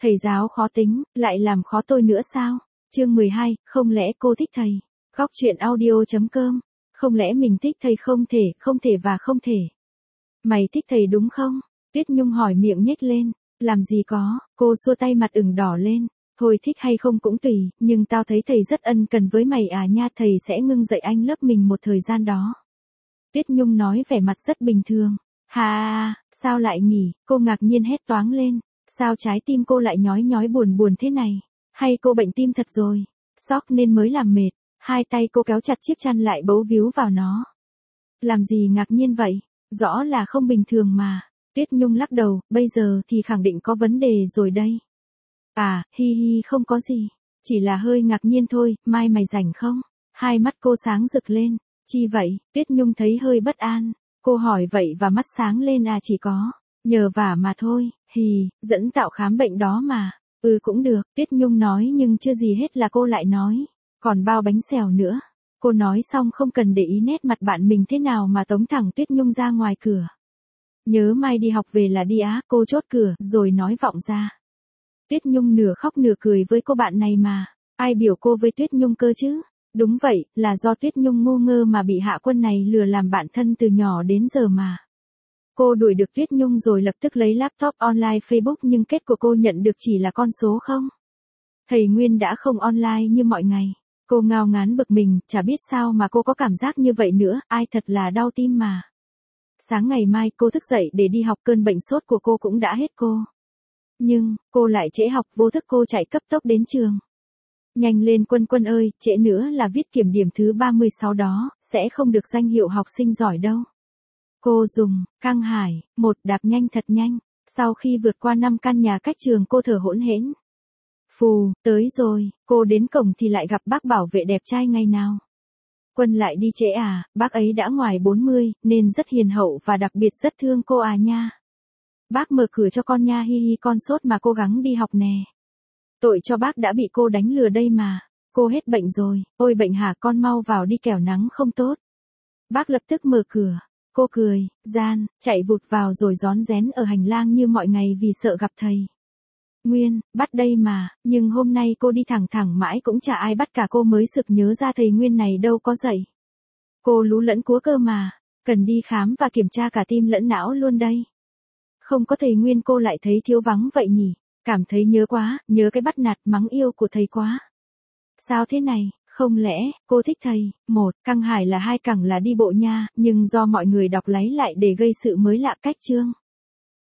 Thầy giáo khó tính, lại làm khó tôi nữa sao? Chương 12, không lẽ cô thích thầy? Góc truyện audio.com. Không lẽ mình thích thầy không thể và không thể. Mày thích thầy đúng không? Tuyết Nhung hỏi miệng nhếch lên. Làm gì có, cô xua tay mặt ửng đỏ lên. Thôi thích hay không cũng tùy, nhưng tao thấy thầy rất ân cần với mày à nha, thầy sẽ ngưng dạy anh lớp mình một thời gian đó. Tuyết Nhung nói vẻ mặt rất bình thường. Hà, sao lại nghỉ? Cô ngạc nhiên hét toáng lên. Sao trái tim cô lại nhói nhói buồn buồn thế này? Hay cô bệnh tim thật rồi? Sốc nên mới làm mệt. Hai tay cô kéo chặt chiếc chăn lại bấu víu vào nó. Làm gì ngạc nhiên vậy? Rõ là không bình thường mà. Tuyết Nhung lắc đầu, bây giờ thì khẳng định có vấn đề rồi đây. À, hi hi không có gì. Chỉ là hơi ngạc nhiên thôi, mai mày rảnh không? Hai mắt cô sáng rực lên. Chi vậy? Tuyết Nhung thấy hơi bất an. Cô hỏi vậy và mắt sáng lên à, chỉ có. Nhờ vả mà thôi, dẫn Tạo khám bệnh đó mà. Cũng được, Tuyết Nhung nói nhưng chưa gì hết là cô lại nói. Còn bao bánh xèo nữa. Cô nói xong không cần để ý nét mặt bạn mình thế nào mà tống thẳng Tuyết Nhung ra ngoài cửa. Nhớ mai đi học về là đi á, cô chốt cửa, rồi nói vọng ra. Tuyết Nhung nửa khóc nửa cười với cô bạn này mà. Ai biểu cô với Tuyết Nhung cơ chứ? Đúng vậy, là do Tuyết Nhung ngu ngơ mà bị Hạ Quân này lừa làm bạn thân từ nhỏ đến giờ mà. Cô đuổi được Tuyết Nhung rồi lập tức lấy laptop online Facebook, nhưng kết của cô nhận được chỉ là con số không. Thầy Nguyên đã không online như mọi ngày. Cô ngao ngán bực mình, chả biết sao mà cô có cảm giác như vậy nữa, ai thật là đau tim mà. Sáng ngày mai cô thức dậy để đi học, cơn bệnh sốt của cô cũng đã hết cô. Nhưng, cô lại trễ học, vô thức cô chạy cấp tốc đến trường. Nhanh lên Quân Quân ơi, trễ nữa là viết kiểm điểm thứ 36 đó, sẽ không được danh hiệu học sinh giỏi đâu. Cô dùng, căng hải, đạp nhanh thật nhanh. Sau khi vượt qua 5 căn nhà cách trường cô thở hỗn hển. Phù, tới rồi, cô đến cổng thì lại gặp bác bảo vệ đẹp trai ngày nào. Quân lại đi trễ à, bác ấy đã ngoài 40, nên rất hiền hậu và đặc biệt rất thương cô à nha. Bác mở cửa cho con nha, hi hi con sốt mà cố gắng đi học nè. Tội cho bác đã bị cô đánh lừa đây mà. Cô hết bệnh rồi, ôi bệnh hả, con mau vào đi kẻo nắng không tốt. Bác lập tức mở cửa. Cô cười, gian, chạy vụt vào rồi rón rén ở hành lang như mọi ngày vì sợ gặp thầy Nguyên, bắt đây mà, nhưng hôm nay cô đi thẳng mãi cũng chả ai bắt cả, cô mới sực nhớ ra thầy Nguyên này đâu có dậy. Cô lú lẫn cúa cơ mà, cần đi khám và kiểm tra cả tim lẫn não luôn đây. Không có thầy Nguyên cô lại thấy thiếu vắng vậy nhỉ, cảm thấy nhớ quá, nhớ cái bắt nạt mắng yêu của thầy quá. Sao thế này? Không lẽ, cô thích thầy? Căng hải là 2 cẳng là đi bộ nha, nhưng do mọi người đọc láy lại để gây sự mới lạ cách chương.